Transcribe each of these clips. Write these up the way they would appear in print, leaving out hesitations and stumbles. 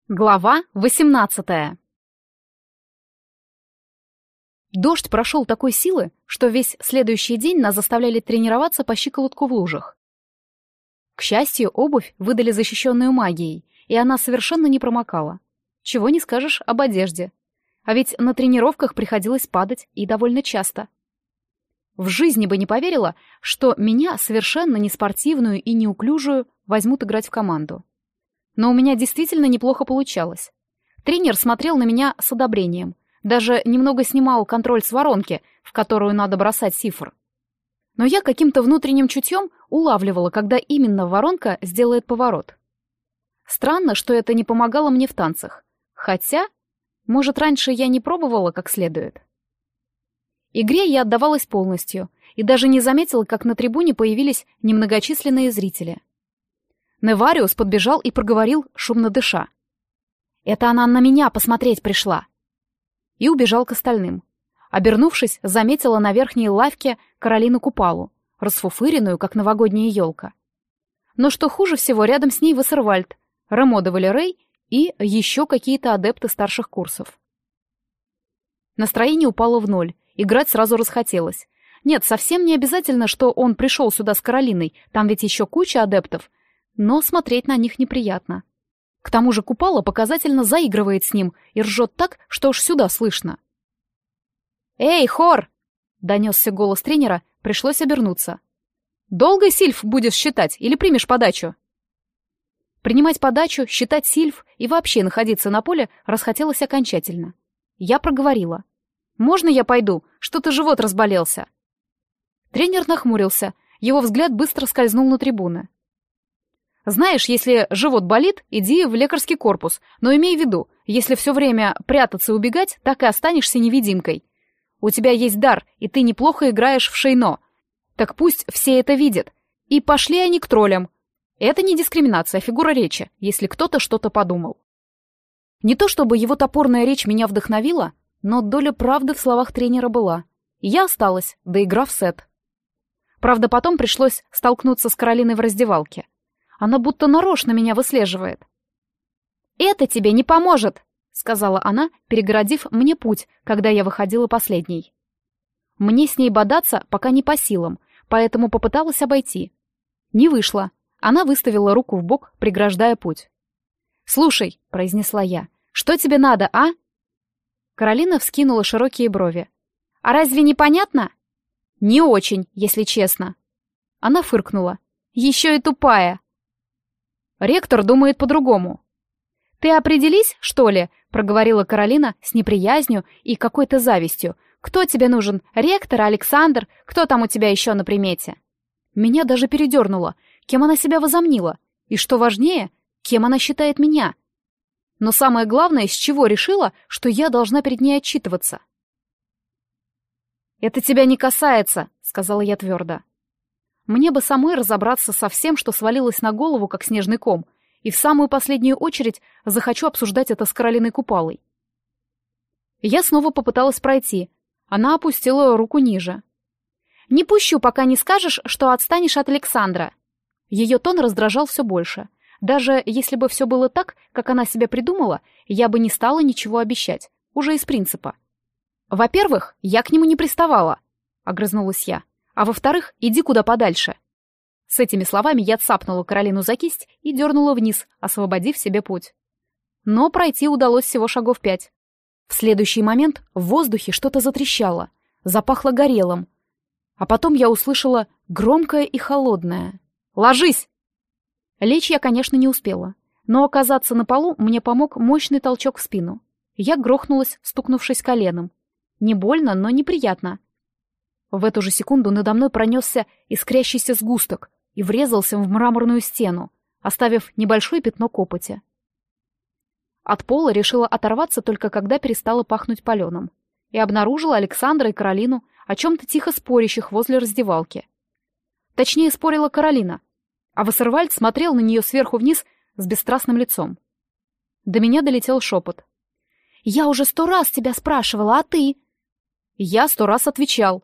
Глава 18. Дождь прошел такой силы, что весь следующий день нас заставляли тренироваться по щиколотку в лужах. К счастью, обувь выдали защищенную магией, и она совершенно не промокала. Чего не скажешь об одежде. А ведь на тренировках приходилось падать, и довольно часто. В жизни бы не поверила, что меня, совершенно неспортивную и неуклюжую, возьмут играть в команду. Но у меня действительно неплохо получалось. Тренер смотрел на меня с одобрением, даже немного снимал контроль с воронки, в которую надо бросать сифр. Но я каким-то внутренним чутьем улавливала, когда именно воронка сделает поворот. Странно, что это не помогало мне в танцах. Хотя, может, раньше я не пробовала как следует. Игре я отдавалась полностью, и даже не заметила, как на трибуне появились немногочисленные зрители. Невариус подбежал и проговорил, шумно дыша. «Это она на меня посмотреть пришла!» И убежал к остальным. Обернувшись, заметила на верхней лавке Каролину Купалу, расфуфыренную, как новогодняя елка. Но что хуже всего, рядом с ней Вассервальд, Ремо де Валерей и еще какие-то адепты старших курсов. Настроение упало в ноль, играть сразу расхотелось. Нет, совсем не обязательно, что он пришел сюда с Каролиной, там ведь еще куча адептов, но смотреть на них неприятно. К тому же Купала показательно заигрывает с ним и ржет так, что уж сюда слышно. «Эй, хор!» — донесся голос тренера, пришлось обернуться. «Долго сильф будешь считать или примешь подачу?» Принимать подачу, считать сильф и вообще находиться на поле расхотелось окончательно. Я проговорила. «Можно я пойду? Что-то живот разболелся». Тренер нахмурился, его взгляд быстро скользнул на трибуны. «Знаешь, если живот болит, иди в лекарский корпус, но имей в виду, если все время прятаться и убегать, так и останешься невидимкой. У тебя есть дар, и ты неплохо играешь в шейно. Так пусть все это видят. И пошли они к троллям. Это не дискриминация, а фигура речи, если кто-то что-то подумал». Не то чтобы его топорная речь меня вдохновила, но доля правды в словах тренера была. И я осталась, доиграв сет. Правда, потом пришлось столкнуться с Каролиной в раздевалке. Она будто нарочно меня выслеживает. «Это тебе не поможет», — сказала она, перегородив мне путь, когда я выходила последней. Мне с ней бодаться пока не по силам, поэтому попыталась обойти. Не вышло. Она выставила руку в бок, преграждая путь. «Слушай», — произнесла я, — «что тебе надо, а?» Каролина вскинула широкие брови. «А разве не понятно?» «Не очень, если честно». Она фыркнула. «Еще и тупая». «Ректор думает по-другому». «Ты определись, что ли?» — проговорила Каролина с неприязнью и какой-то завистью. «Кто тебе нужен? Ректор, Александр? Кто там у тебя еще на примете?» Меня даже передернуло. Кем она себя возомнила? И что важнее, кем она считает меня? Но самое главное, с чего решила, что я должна перед ней отчитываться? «Это тебя не касается», — сказала я твердо. Мне бы самой разобраться со всем, что свалилось на голову, как снежный ком, и в самую последнюю очередь захочу обсуждать это с Каролиной Купалой. Я снова попыталась пройти. Она опустила руку ниже. «Не пущу, пока не скажешь, что отстанешь от Александра». Ее тон раздражал все больше. Даже если бы все было так, как она себе придумала, я бы не стала ничего обещать, уже из принципа. «Во-первых, я к нему не приставала», — огрызнулась я. «А во-вторых, иди куда подальше». С этими словами я цапнула Каролину за кисть и дернула вниз, освободив себе путь. Но пройти удалось всего шагов 5. В следующий момент в воздухе что-то затрещало, запахло горелым. А потом я услышала громкое и холодное: «Ложись!». Лечь я, конечно, не успела, но оказаться на полу мне помог мощный толчок в спину. Я грохнулась, стукнувшись коленом. Не больно, но неприятно. В эту же секунду надо мной пронесся искрящийся сгусток и врезался в мраморную стену, оставив небольшое пятно копоти. От пола решила оторваться только когда перестала пахнуть паленым, и обнаружила Александра и Каролину, о чем-то тихо спорящих возле раздевалки. Точнее, спорила Каролина, а Вассервальд смотрел на нее сверху вниз с бесстрастным лицом. До меня долетел шепот. «Я уже 100 раз тебя спрашивала, а ты?» Я 100 раз отвечал.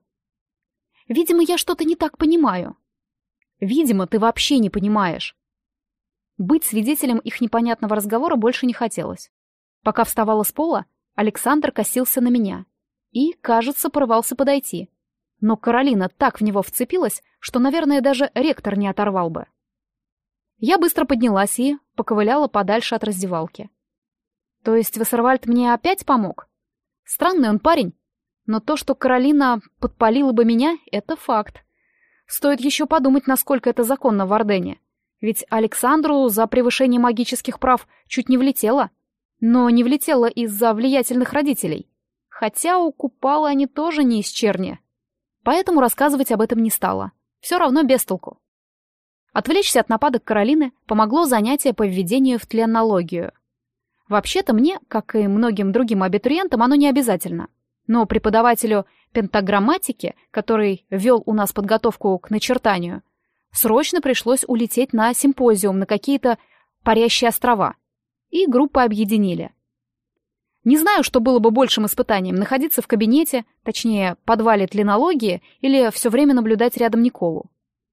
«Видимо, я что-то не так понимаю». «Видимо, ты вообще не понимаешь». Быть свидетелем их непонятного разговора больше не хотелось. Пока вставала с пола, Александр косился на меня и, кажется, порывался подойти. Но Каролина так в него вцепилась, что, наверное, даже ректор не оторвал бы. Я быстро поднялась и поковыляла подальше от раздевалки. То есть Вассервальд мне опять помог? Странный он парень, но то, что Каролина подпалила бы меня, это факт. Стоит еще подумать, насколько это законно в Ордене. Ведь Александру за превышение магических прав чуть не влетело. Но не влетело из-за влиятельных родителей. Хотя у Купалы они тоже не из черни. Поэтому рассказывать об этом не стала. Все равно без толку. Отвлечься от нападок Каролины помогло занятие по введению в тленологию. Вообще-то мне, как и многим другим абитуриентам, оно не обязательно. Но преподавателю пентаграмматики, который вел у нас подготовку к начертанию, срочно пришлось улететь на симпозиум на какие-то парящие острова. И группы объединили. Не знаю, что было бы большим испытанием — находиться в кабинете, точнее, подвале тленологии, или все время наблюдать рядом Николу.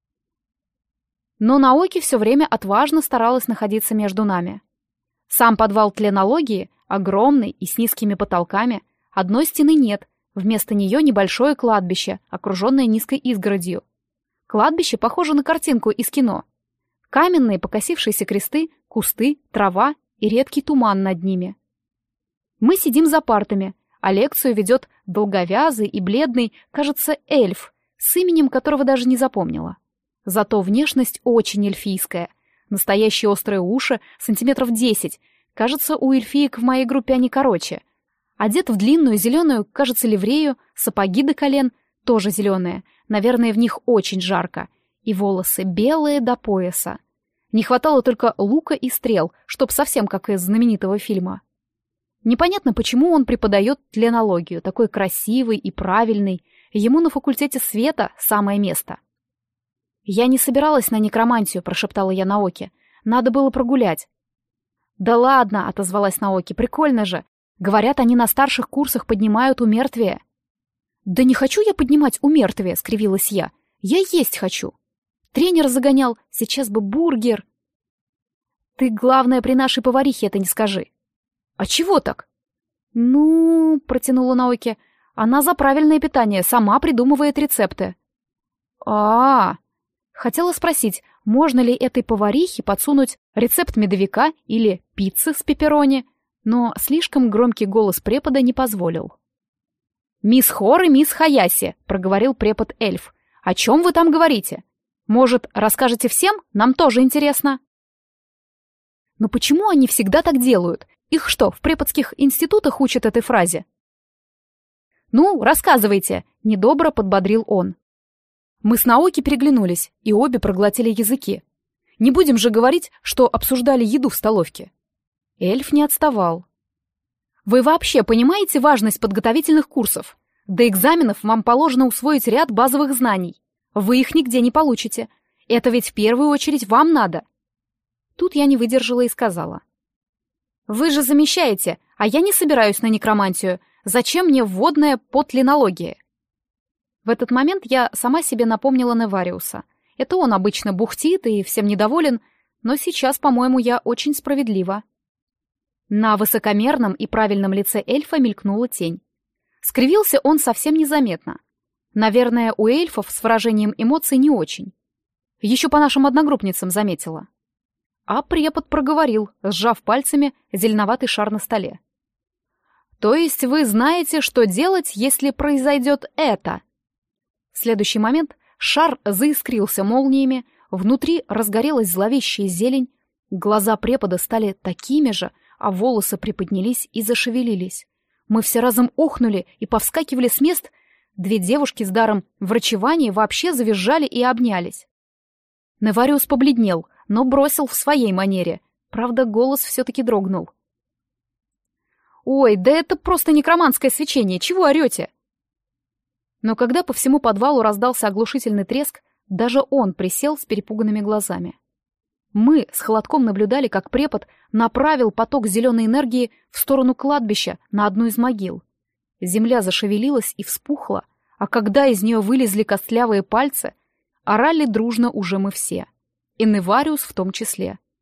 Но Наоки все время отважно старалась находиться между нами. Сам подвал тленологии огромный и с низкими потолками, одной стены нет, вместо нее небольшое кладбище, окруженное низкой изгородью. Кладбище похоже на картинку из кино. Каменные покосившиеся кресты, кусты, трава и редкий туман над ними. Мы сидим за партами, а лекцию ведет долговязый и бледный, кажется, эльф, с именем которого даже не запомнила. Зато внешность очень эльфийская. Настоящие острые уши, сантиметров 10. Кажется, у эльфиек в моей группе они короче. Одет в длинную зеленую, кажется, ливрею, сапоги до колен, тоже зеленые. Наверное, в них очень жарко. И волосы белые до пояса. Не хватало только лука и стрел, чтоб совсем как из знаменитого фильма. Непонятно, почему он преподает тленологию, такой красивый и правильный. Ему на факультете света самое место. «Я не собиралась на некромантию», — прошептала я Наоки. «Надо было прогулять». «Да ладно», — отозвалась Наоки, — «прикольно же. Говорят, они на старших курсах поднимают умертвие». «Да не хочу я поднимать умертвие», — скривилась я. «Я есть хочу». Тренер загонял, сейчас бы бургер. «Ты, главное, при нашей поварихе это не скажи». «А чего так?» «Ну», — протянула Наоки, — «она за правильное питание, сама придумывает рецепты». «А-а-а!» Хотела спросить, можно ли этой поварихе подсунуть рецепт медовика или пиццы с пепперони, но слишком громкий голос препода не позволил. «Мисс Хор и мисс Хаяси», — проговорил препод-эльф. «О чем вы там говорите? Может, расскажете всем? Нам тоже интересно». Но почему они всегда так делают? Их что, в преподских институтах учат этой фразе? «Ну, рассказывайте», — недобро подбодрил он. Мы с Наоки переглянулись, и обе проглотили языки. Не будем же говорить, что обсуждали еду в столовке. Эльф не отставал. «Вы вообще понимаете важность подготовительных курсов? До экзаменов вам положено усвоить ряд базовых знаний. Вы их нигде не получите. Это ведь в первую очередь вам надо». Тут я не выдержала и сказала. «Вы же замещаете, а я не собираюсь на некромантию. Зачем мне вводная по тленологии?» В этот момент я сама себе напомнила Невариуса. Это он обычно бухтит и всем недоволен, но сейчас, по-моему, я очень справедлива. На высокомерном и правильном лице эльфа мелькнула тень. Скривился он совсем незаметно. Наверное, у эльфов с выражением эмоций не очень. Еще по нашим одногруппницам заметила. А препод проговорил, сжав пальцами зеленоватый шар на столе. «То есть вы знаете, что делать, если произойдет это?» В следующий момент шар заискрился молниями, внутри разгорелась зловещая зелень, глаза препода стали такими же, а волосы приподнялись и зашевелились. Мы все разом охнули и повскакивали с мест. Две девушки с даром врачевания вообще завизжали и обнялись. Невариус побледнел, но бросил в своей манере. Правда, голос все-таки дрогнул. «Ой, да это просто некроманское свечение, чего орете?» Но когда по всему подвалу раздался оглушительный треск, даже он присел с перепуганными глазами. Мы с холодком наблюдали, как препод направил поток зеленой энергии в сторону кладбища на одну из могил. Земля зашевелилась и вспухла, а когда из нее вылезли костлявые пальцы, орали дружно уже мы все. И Невариус в том числе.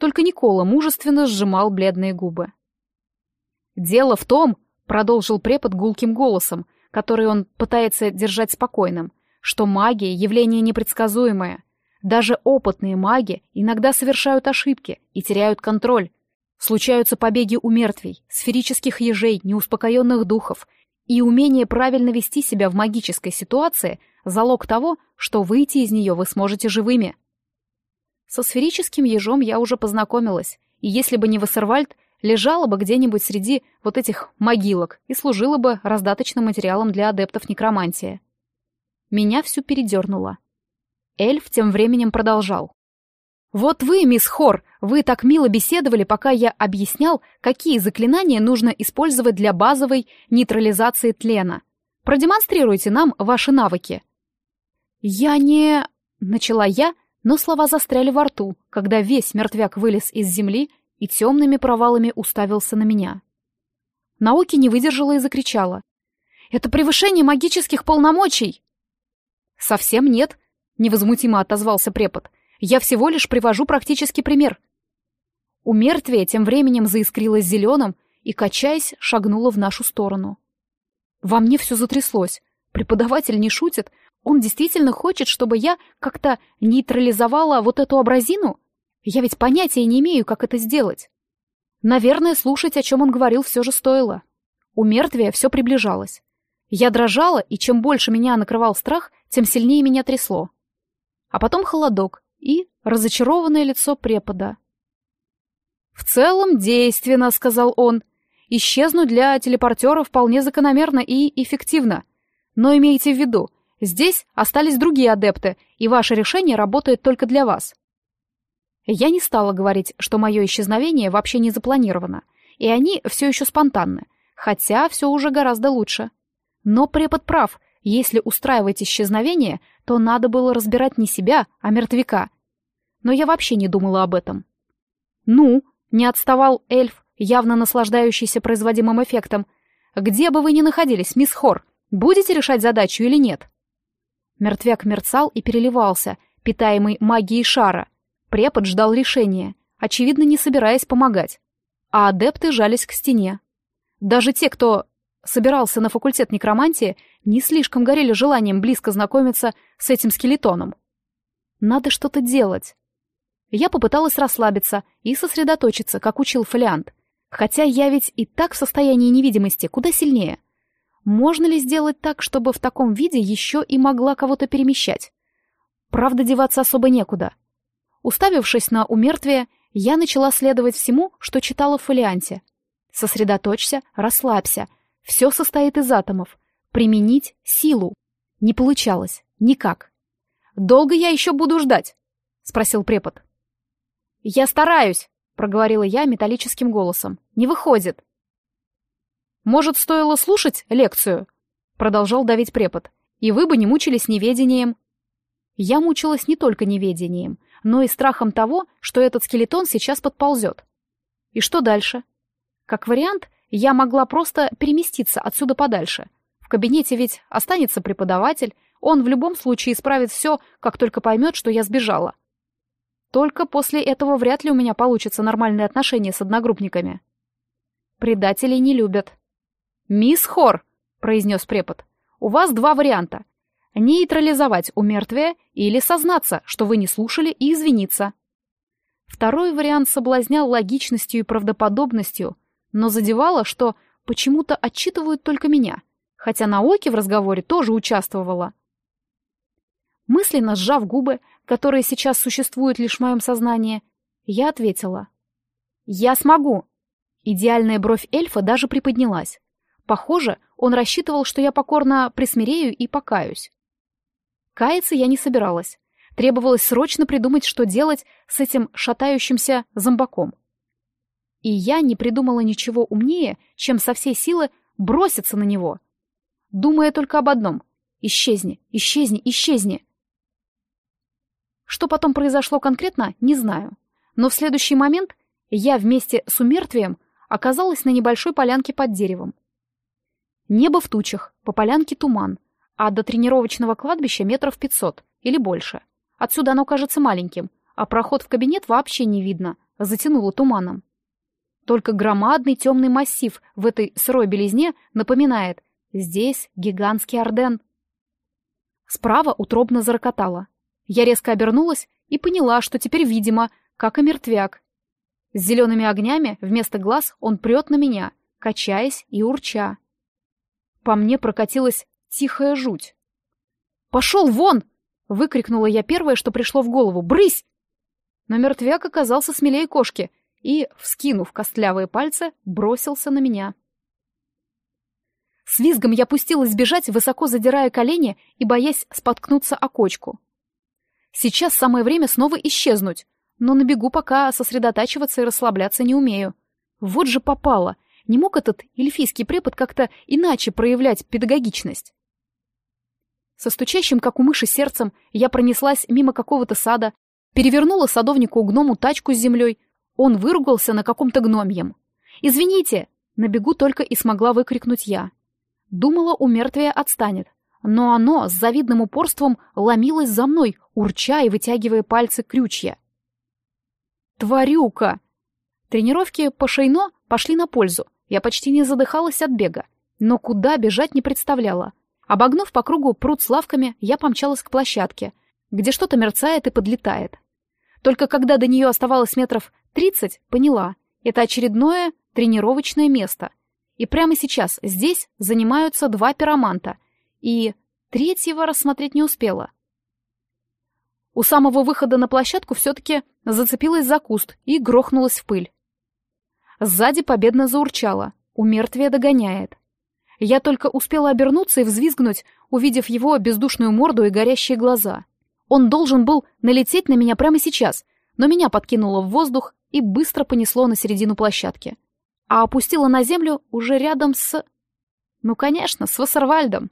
только Никола мужественно сжимал бледные губы. «Дело в том», — продолжил препод гулким голосом, который он пытается держать спокойным, что магия — явление непредсказуемое. Даже опытные маги иногда совершают ошибки и теряют контроль. Случаются побеги у мертвей, сферических ежей, неуспокоенных духов, и умение правильно вести себя в магической ситуации — залог того, что выйти из нее вы сможете живыми. Со сферическим ежом я уже познакомилась, и если бы не Вассервальд, лежала бы где-нибудь среди вот этих могилок и служила бы раздаточным материалом для адептов некромантии. Меня всю передернуло. Эльф тем временем продолжал. «Вот вы, мисс Хор, вы так мило беседовали, пока я объяснял, какие заклинания нужно использовать для базовой нейтрализации тлена. Продемонстрируйте нам ваши навыки». «Я не...» — начала я, но слова застряли во рту, когда весь мертвяк вылез из земли и темными провалами уставился на меня. Наоки не выдержала и закричала. «Это превышение магических полномочий!» «Совсем нет», — невозмутимо отозвался препод. «Я всего лишь привожу практический пример». У мертвия тем временем заискрилось зеленым и, качаясь, шагнула в нашу сторону. Во мне все затряслось. Преподаватель не шутит. Он действительно хочет, чтобы я как-то нейтрализовала вот эту абразину? Я ведь понятия не имею, как это сделать. Наверное, слушать, о чем он говорил, все же стоило. У мертвия все приближалось. Я дрожала, и чем больше меня накрывал страх, тем сильнее меня трясло. А потом холодок и разочарованное лицо препода. «В целом действенно», — сказал он. «Исчезнуть для телепортера вполне закономерно и эффективно. Но имейте в виду, здесь остались другие адепты, и ваше решение работает только для вас». Я не стала говорить, что мое исчезновение вообще не запланировано, и они все еще спонтанны, хотя все уже гораздо лучше. Но препод прав, если устраивать исчезновение, то надо было разбирать не себя, а мертвяка. Но я вообще не думала об этом. «Ну», — не отставал эльф, явно наслаждающийся производимым эффектом, «где бы вы ни находились, мисс Хор, будете решать задачу или нет?» Мертвяк мерцал и переливался, питаемый магией шара. Препод ждал решения, очевидно, не собираясь помогать. А адепты жались к стене. Даже те, кто собирался на факультет некромантии, не слишком горели желанием близко знакомиться с этим скелетоном. Надо что-то делать. Я попыталась расслабиться и сосредоточиться, как учил Фолиант. Хотя я ведь и так в состоянии невидимости, куда сильнее. Можно ли сделать так, чтобы в таком виде еще и могла кого-то перемещать? Правда, деваться особо некуда. Уставившись на умертвие, я начала следовать всему, что читала в фолианте. Сосредоточься, расслабься. Все состоит из атомов. Применить силу. Не получалось. Никак. «Долго я еще буду ждать?» — спросил препод. «Я стараюсь», — проговорила я металлическим голосом. «Не выходит». «Может, стоило слушать лекцию?» — продолжал давить препод. «И вы бы не мучились неведением». Я мучилась не только неведением, но и страхом того, что этот скелетон сейчас подползет. И что дальше? Как вариант, я могла просто переместиться отсюда подальше. В кабинете ведь останется преподаватель, он в любом случае исправит все, как только поймет, что я сбежала. Только после этого вряд ли у меня получатся нормальные отношения с одногруппниками. Предателей не любят. «Мисс Хор», — произнес препод, — «у вас два варианта. Нейтрализовать умертвие или сознаться, что вы не слушали, и извиниться». Второй вариант соблазнял логичностью и правдоподобностью, но задевало, что почему-то отчитывают только меня, хотя Наоки в разговоре тоже участвовала. Мысленно сжав губы, которые сейчас существуют лишь в моем сознании, я ответила. «Я смогу». Идеальная бровь эльфа даже приподнялась. Похоже, он рассчитывал, что я покорно присмирею и покаюсь. Каяться я не собиралась. Требовалось срочно придумать, что делать с этим шатающимся зомбаком. И я не придумала ничего умнее, чем со всей силы броситься на него, думая только об одном — исчезни, исчезни, исчезни. Что потом произошло конкретно, не знаю. Но в следующий момент я вместе с умертвием оказалась на небольшой полянке под деревом. Небо в тучах, по полянке туман, а до тренировочного кладбища 500 метров или больше. Отсюда оно кажется маленьким, а проход в кабинет вообще не видно, затянуло туманом. Только громадный темный массив в этой сырой белизне напоминает: здесь гигантский Арден. Справа утробно зарокотало. Я резко обернулась и поняла, что теперь видимо, как и мертвяк. С зелеными огнями вместо глаз он прет на меня, качаясь и урча. По мне прокатилась тихая жуть. «Пошел вон!» — выкрикнула я первое, что пришло в голову. «Брысь!» Но мертвяк оказался смелее кошки и, вскинув костлявые пальцы, бросился на меня. С визгом я пустилась бежать, высоко задирая колени и боясь споткнуться о кочку. Сейчас самое время снова исчезнуть, но на бегу пока сосредотачиваться и расслабляться не умею. Вот же попало! Не мог этот эльфийский препод как-то иначе проявлять педагогичность? Со стучащим, как у мыши, сердцем я пронеслась мимо какого-то сада, перевернула садовнику-гному тачку с землей. Он выругался на каком-то гномьем. «Извините!» — на бегу только и смогла выкрикнуть я. Думала, у мертвия отстанет, но оно с завидным упорством ломилось за мной, урча и вытягивая пальцы крючья. «Тварюка!» Тренировки по шейно пошли на пользу. Я почти не задыхалась от бега, но куда бежать не представляла. Обогнув по кругу пруд с лавками, я помчалась к площадке, где что-то мерцает и подлетает. Только когда до нее оставалось метров 30, поняла — это очередное тренировочное место. И прямо сейчас здесь занимаются 2 пироманта, и 3-го рассмотреть не успела. У самого выхода на площадку все-таки зацепилась за куст и грохнулась в пыль. Сзади победно заурчало, у мертвия догоняет. Я только успела обернуться и взвизгнуть, увидев его бездушную морду и горящие глаза. Он должен был налететь на меня прямо сейчас, но меня подкинуло в воздух и быстро понесло на середину площадки. А опустило на землю уже рядом с... Ну, конечно, с Вассервальдом.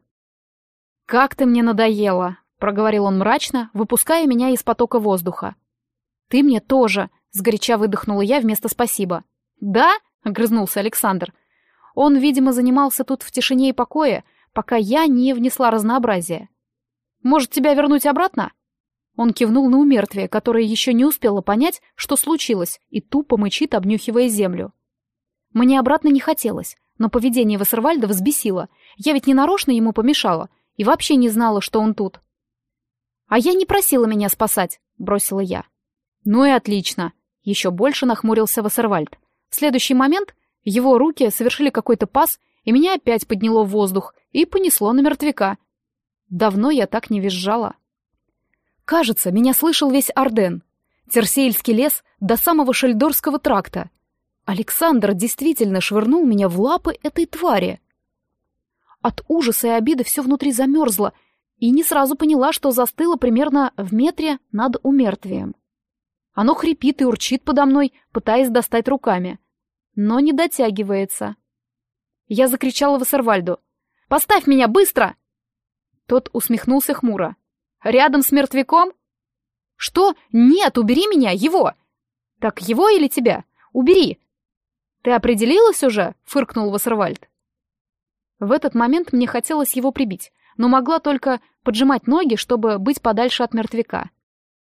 «Как ты мне надоела!» — проговорил он мрачно, выпуская меня из потока воздуха. «Ты мне тоже!» — сгоряча выдохнула я вместо «спасибо». «Да?» — огрызнулся Александр. Он, видимо, занимался тут в тишине и покое, пока я не внесла разнообразия. «Может, тебя вернуть обратно?» Он кивнул на умертвие, которое еще не успело понять, что случилось, и тупо мычит, обнюхивая землю. Мне обратно не хотелось, но поведение Вассервальда взбесило. Я ведь не нарочно ему помешала и вообще не знала, что он тут. «А я не просила меня спасать», — бросила я. «Ну и отлично», — еще больше нахмурился Вассервальд. В следующий момент его руки совершили какой-то пас, и меня опять подняло в воздух и понесло на мертвяка. Давно я так не визжала. Кажется, меня слышал весь Арден. Терсейльский лес до самого Шельдорского тракта. Александр действительно швырнул меня в лапы этой твари. От ужаса и обиды все внутри замерзло, и не сразу поняла, что застыла примерно в метре над умертвием. Оно хрипит и урчит подо мной, пытаясь достать руками, но не дотягивается. Я закричала Вассервальду: «Поставь меня, быстро!» Тот усмехнулся хмуро. «Рядом с мертвяком?» «Что? Нет, убери меня, его!» «Так его или тебя? Убери!» «Ты определилась уже?» — фыркнул Вассервальд. В этот момент мне хотелось его прибить, но могла только поджимать ноги, чтобы быть подальше от мертвяка.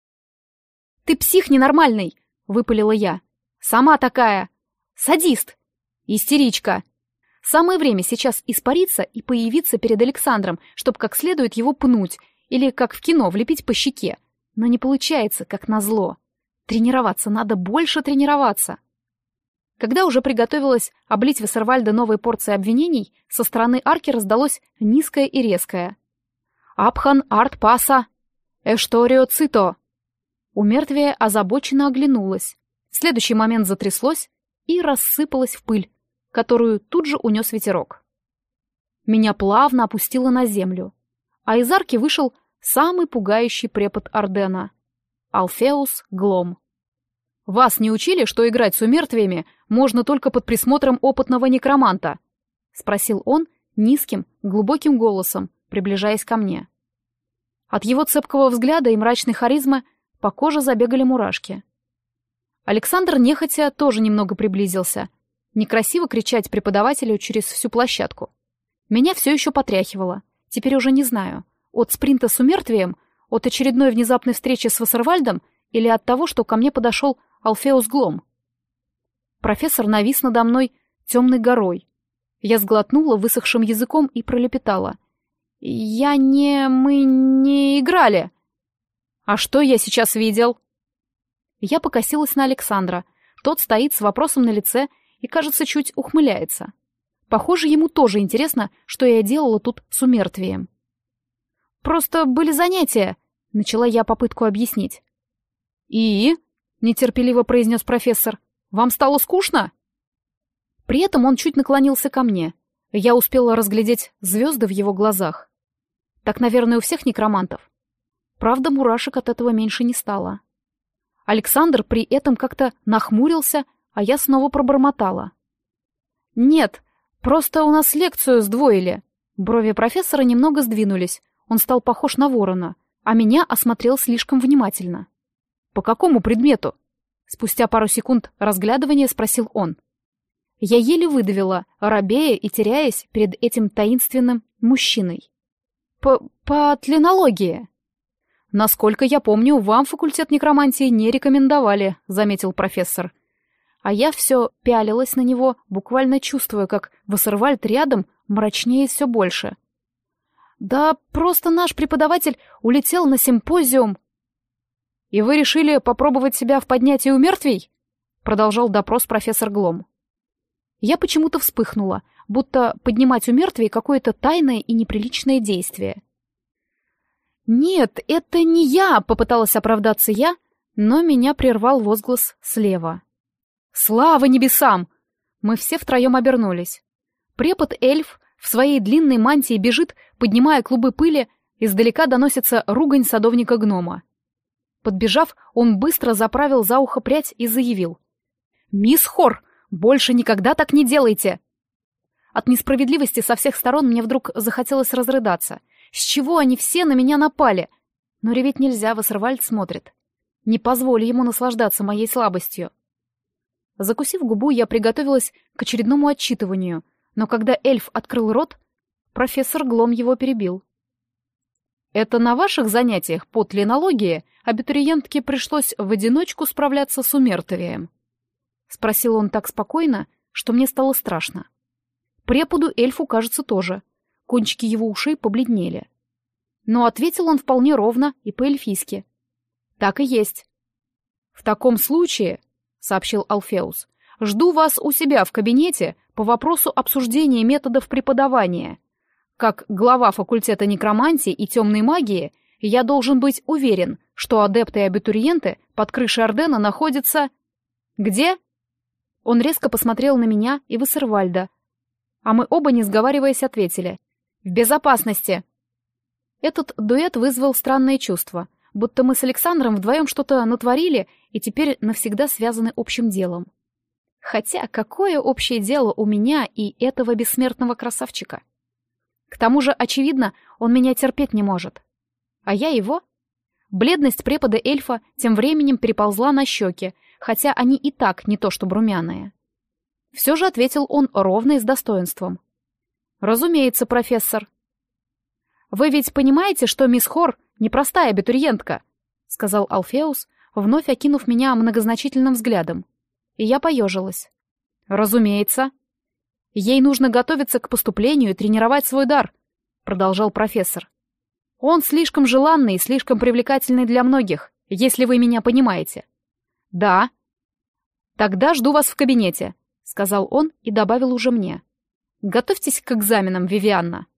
«Ты псих ненормальный!» — выпалила я. «Сама такая! Садист! Истеричка!» Самое время сейчас испариться и появиться перед Александром, чтобы как следует его пнуть, или, как в кино, влепить по щеке. Но не получается, как назло. Тренироваться надо, больше тренироваться. Когда уже приготовилась облить Вассервальда новой порцией обвинений, со стороны арки раздалось низкое и резкое. «Апхан арт паса! Эшторио цито!» У мертвия озабоченно оглянулась. В следующий момент затряслось и рассыпалось в пыль, которую тут же унес ветерок. Меня плавно опустило на землю, а из арки вышел самый пугающий препод Ардена — Алфеус Глом. «Вас не учили, что играть с умертвиями можно только под присмотром опытного некроманта?» — спросил он низким, глубоким голосом, приближаясь ко мне. От его цепкого взгляда и мрачной харизмы по коже забегали мурашки. Александр нехотя тоже немного приблизился. Некрасиво кричать преподавателю через всю площадку. Меня все еще потряхивало. Теперь уже не знаю, от спринта с умертвием, от очередной внезапной встречи с Вассервальдом или от того, что ко мне подошел Алфеус Глом. профессор навис надо мной темной горой. Я сглотнула высохшим языком и пролепетала. Мы не играли. А что я сейчас видел? Я покосилась на Александра. Тот стоит с вопросом на лице и, кажется, чуть ухмыляется. Похоже, ему тоже интересно, что я делала тут с умертвием. «Просто были занятия», — начала я попытку объяснить. «И?» — нетерпеливо произнес профессор. «Вам стало скучно?» При этом он чуть наклонился ко мне. Я успела разглядеть звезды в его глазах. Так, наверное, у всех некромантов. Правда, мурашек от этого меньше не стало. Александр при этом как-то нахмурился, а я снова пробормотала. «Нет, просто у нас лекцию сдвоили». Брови профессора немного сдвинулись. Он стал похож на ворона, а меня осмотрел слишком внимательно. «По какому предмету?» Спустя пару секунд разглядывания спросил он. Я еле выдавила, робея и теряясь перед этим таинственным мужчиной. «По тленологии». «Насколько я помню, вам факультет некромантии не рекомендовали», — заметил профессор. А я все пялилась на него, буквально чувствуя, как Вассервальд рядом мрачнеет все больше. «Да просто наш преподаватель улетел на симпозиум». «И вы решили попробовать себя в поднятии у мертвей?» — продолжал допрос профессор Глом. Я почему-то вспыхнула, будто поднимать у мертвей какое-то тайное и неприличное действие. «Нет, это не я!» — попыталась оправдаться я, но меня прервал возглас слева. «Слава небесам!» Мы все втроем обернулись. Препод-эльф в своей длинной мантии бежит, поднимая клубы пыли, издалека доносится ругань садовника-гнома. Подбежав, он быстро заправил за ухо прядь и заявил. «Мисс Хор, больше никогда так не делайте!» От несправедливости со всех сторон мне вдруг захотелось разрыдаться. С чего они все на меня напали? Но реветь нельзя, Вассервальд смотрит. Не позволю ему наслаждаться моей слабостью. Закусив губу, я приготовилась к очередному отчитыванию, но когда эльф открыл рот, профессор Глом его перебил. «Это на ваших занятиях по тленологии абитуриентке пришлось в одиночку справляться с умертвием?» — спросил он так спокойно, что мне стало страшно. Преподу эльфу, кажется, тоже. Кончики его ушей побледнели. Но ответил он вполне ровно и по-эльфийски. «Так и есть». «В таком случае, — сообщил Алфеус, — жду вас у себя в кабинете по вопросу обсуждения методов преподавания. Как глава факультета некромантии и темной магии я должен быть уверен, что адепты и абитуриенты под крышей Ордена находятся... Где?» Он резко посмотрел на меня и Вассервальда, а мы оба, не сговариваясь, ответили. «В безопасности!» Этот дуэт вызвал странное чувство, будто мы с Александром вдвоем что-то натворили и теперь навсегда связаны общим делом. Хотя какое общее дело у меня и этого бессмертного красавчика? К тому же, очевидно, он меня терпеть не может. А я его? Бледность препода эльфа тем временем переползла на щеки, хотя они и так не то что румяные. Все же ответил он ровно и с достоинством. «Разумеется, профессор». «Вы ведь понимаете, что мисс Хор непростая абитуриентка?» — сказал Алфеус, вновь окинув меня многозначительным взглядом. И я поежилась. «Разумеется. Ей нужно готовиться к поступлению и тренировать свой дар», — продолжал профессор. «Он слишком желанный и слишком привлекательный для многих, если вы меня понимаете». «Да». «Тогда жду вас в кабинете», — сказал он и добавил уже мне. «Готовьтесь к экзаменам, Вивианна».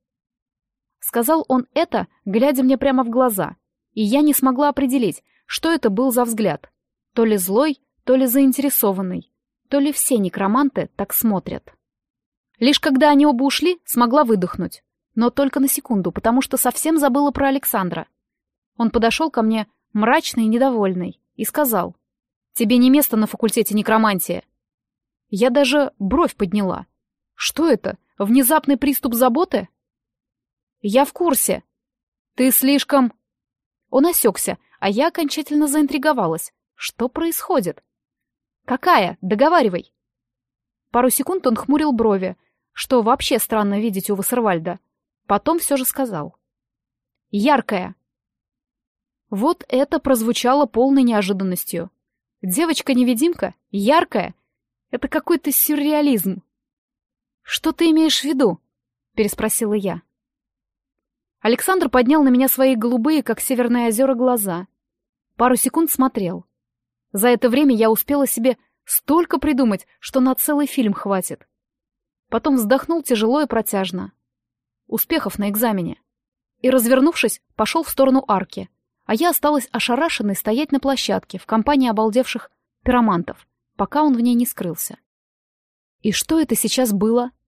Сказал он это, глядя мне прямо в глаза, и я не смогла определить, что это был за взгляд. То ли злой, то ли заинтересованный, то ли все некроманты так смотрят. Лишь когда они оба ушли, смогла выдохнуть, но только на секунду, потому что совсем забыла про Александра. Он подошел ко мне, мрачный и недовольный, и сказал: «Тебе не место на факультете некромантии». Я даже бровь подняла. Что это? Внезапный приступ заботы? «Я в курсе». «Ты слишком...» Он осекся, а я окончательно заинтриговалась. Что происходит? «Какая? Договаривай». Пару секунд он хмурил брови, что вообще странно видеть у Вассервальда. Потом все же сказал: «Яркая». Вот это прозвучало полной неожиданностью. Девочка-невидимка? Яркая? Это какой-то сюрреализм. «Что ты имеешь в виду?» — переспросила я. Александр поднял на меня свои голубые, как северные озера, глаза. Пару секунд смотрел. За это время я успела себе столько придумать, что на целый фильм хватит. Потом вздохнул тяжело и протяжно. Успехов на экзамене. И, развернувшись, пошел в сторону арки, а я осталась ошарашенной стоять на площадке в компании обалдевших пиромантов, пока он в ней не скрылся. И что это сейчас было?